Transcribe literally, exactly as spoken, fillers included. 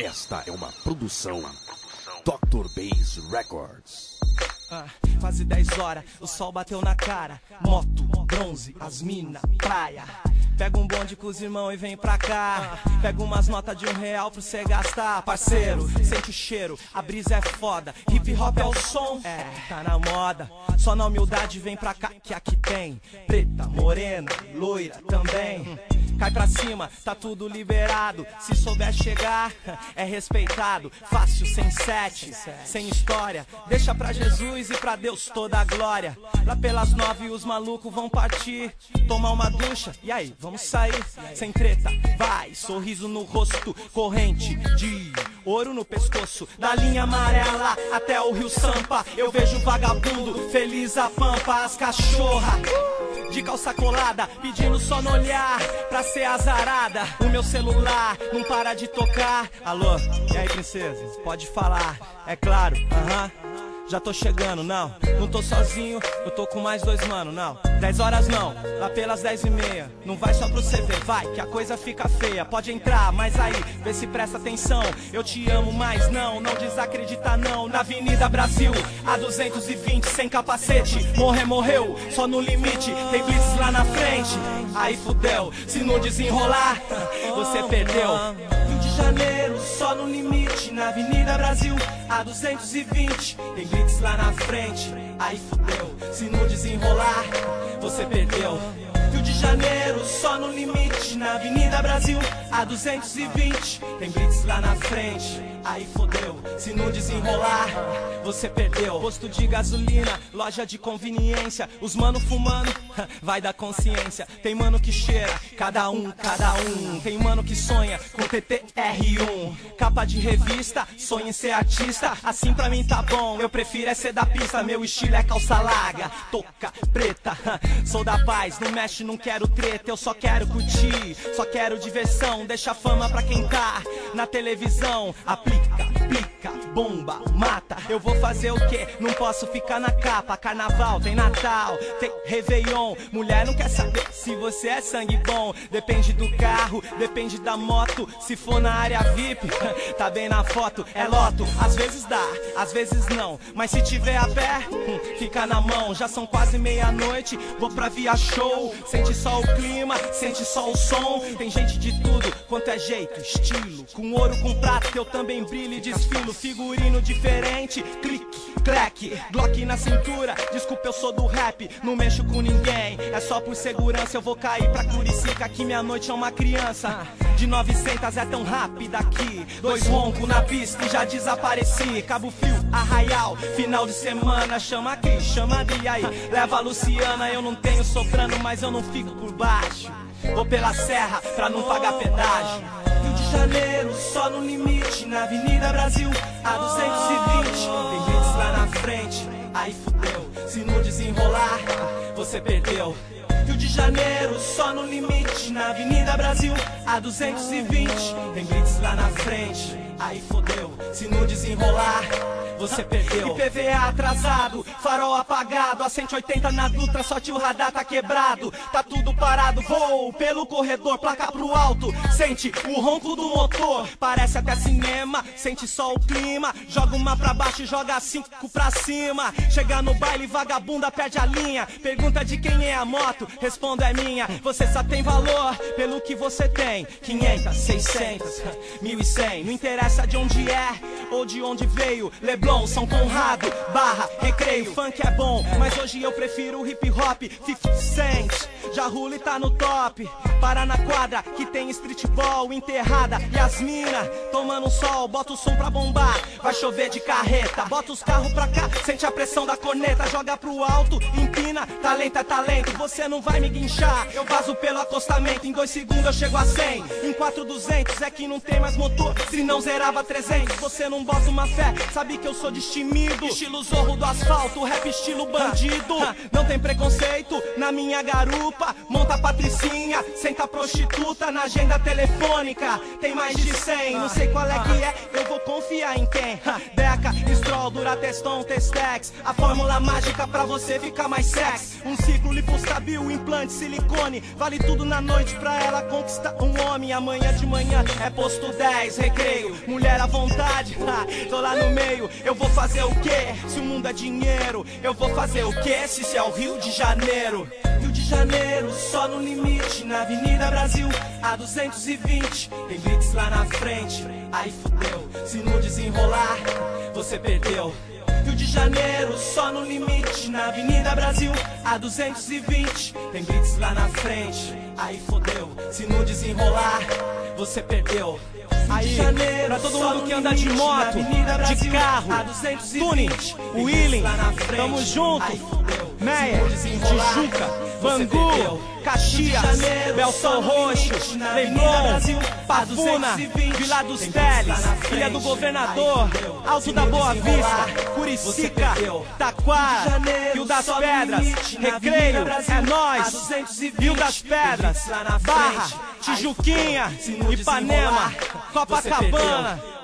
Esta é uma produção doutor Bass Records. Ah, quase dez horas, o sol bateu na cara. Moto, bronze, as mina, praia. Pega um bonde com os irmãos e vem pra cá. Pega umas notas de um real pra você gastar. Parceiro, sente o cheiro, a brisa é foda. Hip hop é o som, é, tá na moda. Só na humildade vem pra cá que aqui tem preta, morena, loira também. Cai pra cima, tá tudo liberado. Se souber chegar, é respeitado. Fácil, sem sete, sem história. Deixa pra Jesus e pra Deus toda a glória. Lá pelas nove os malucos vão partir, tomar uma ducha, e aí, vamos sair. Sem treta, vai, sorriso no rosto. Corrente de ouro no pescoço. Da linha amarela até o rio Sampa. Eu vejo vagabundo, feliz a pampa. As cachorra de calça colada, pedindo só no olhar pra ser azarada. O meu celular não para de tocar. Alô, e aí princesa, pode falar, é claro, aham. Uh-huh. Já tô chegando, não, não tô sozinho, eu tô com mais dois mano, não. Dez horas não, lá pelas dez e meia. Não vai só pro C V, vai, que a coisa fica feia. Pode entrar, mas aí, vê se presta atenção. Eu te amo, mas não, não desacredita não. Na Avenida Brasil, a duzentos e vinte, sem capacete. Morrer, morreu, só no limite. Tem blitz lá na frente, aí fudeu. Se não desenrolar, você perdeu. Rio de Janeiro, só no limite. Na Avenida Brasil, a duzentos e vinte. Tem blitz lá na frente, aí fudeu. Se não desenrolar, você perdeu. Rio de Janeiro, só no limite. Na Avenida Brasil, a duzentos e vinte. Tem blitz lá na frente, aí fodeu. Se não desenrolar, você perdeu. Posto de gasolina, loja de conveniência. Os mano fumando, vai da consciência. Tem mano que cheira, cada um, cada um. Tem mano que sonha com T T R um. Capa de revista, sonha em ser artista. Assim pra mim tá bom, eu prefiro é ser da pista. Meu estilo é calça larga, touca preta. Sou da paz, não mexe, não quero treta. Eu só quero curtir, só quero diversão. Deixa fama pra quem tá na televisão. Aplica, aplica, bomba, mata. Eu vou fazer o quê? Não posso ficar na capa. Carnaval, tem Natal, tem Réveillon. Mulher não quer saber se você é sangue bom. Depende do carro, depende da moto. Se for na área V I P, tá bem na foto. É loto, às vezes dá, às vezes não. Mas se tiver a pé, fica na mão. Já são quase meia-noite, vou pra via show. Sente só o clima, sente só o som. Tem gente de tudo quanto é jeito, estilo. Com ouro, com prata, que eu também brilho e desfilo. Figurino diferente, clique, clack, Glock na cintura. Desculpa, eu sou do rap, não mexo com ninguém. É só por segurança, eu vou cair pra Curicica, que minha noite é uma criança. De novecentos é tão rápida aqui. Dois roncos na pista e já desapareci. Cabo Frio, Arraial, final de semana. Chama aqui, chama ali, aí leva a Luciana. Eu não tenho soprano, mas eu não fico por baixo. Vou pela serra pra não pagar pedágio. Rio de Janeiro, só no limite. Na Avenida Brasil, a duzentos e vinte. Tem blitz lá na frente, aí fudeu. Se não desenrolar, você perdeu. Rio de Janeiro, só no limite. Na Avenida Brasil, a duzentos e vinte. Tem blitz lá na frente, aí fodeu. Se não desenrolar, você perdeu. I P V A atrasado, farol apagado. A cento e oitenta na Dutra, só que o radar tá quebrado. Tá tudo parado, voo pelo corredor, placa pro alto. Sente o ronco do motor, parece até cinema. Sente só o clima, joga uma pra baixo e joga cinco pra cima. Chega no baile, vagabunda perde a linha. Pergunta de quem é a moto, respondo é minha. Você só tem valor pelo que você tem. Quinhentas, seiscentas, mil e cem. Não interessa de onde é ou de onde veio. Leblon, São Conrado, Barra, Recreio. Funk é bom, mas hoje eu prefiro o hip hop. cinquenta Cent, Já Rule tá no top. Para na quadra que tem streetball. Enterrada, Yasmina, tomando sol. Bota o som pra bombar, vai chover de carreta. Bota os carros pra cá, sente a pressão da corneta. Joga pro alto, empina, talento é talento. Você não vai me guinchar, eu vazo pelo acostamento. Em dois segundos eu chego a cem. Em quatro duzentos é que não tem mais motor, se não zerava trezentos. Você não bota uma fé, sabe que eu eu sou destemido. Estilo zorro do asfalto, rap estilo bandido. Não tem preconceito na minha garupa. Monta a patricinha, senta prostituta na agenda telefônica. Tem mais de cem, não sei qual é que é, eu vou confiar em quem? Deca, Stroll, Durateston, Testex. A fórmula mágica pra você ficar mais sexy. Um ciclo lipostabil, implante, silicone. Vale tudo na noite pra ela conquistar um homem. Amanhã de manhã é posto dez, recreio. Mulher à vontade, ha, tô lá no meio. Eu vou fazer o quê? Se o mundo é dinheiro, eu vou fazer o quê? Se isso é o Rio de Janeiro. Rio de Janeiro, só no limite. Na Avenida Brasil, a duzentos e vinte. Tem blitz lá na frente, aí fudeu. Se no desenrolar, você perdeu. Rio de Janeiro, só no limite. Na Avenida Brasil, a duzentos e vinte. Tem blitz lá na frente, aí fodeu. Se no desenrolar, você perdeu. Aí, pra todo mundo que anda de moto, de carro, tuning, Willing, tamo junto. Meia, Tijuca, Bangu, Caxias, Belfor Roxo, Leblon, Pavuna, Vila dos Teles, Ilha do Governador, Alto da Boa Vista, Curicica, Taquara, Rio das Pedras, Recreio, é nóis, Rio das Pedras, Barra, Tijuquinha, Ipanema, Copacabana.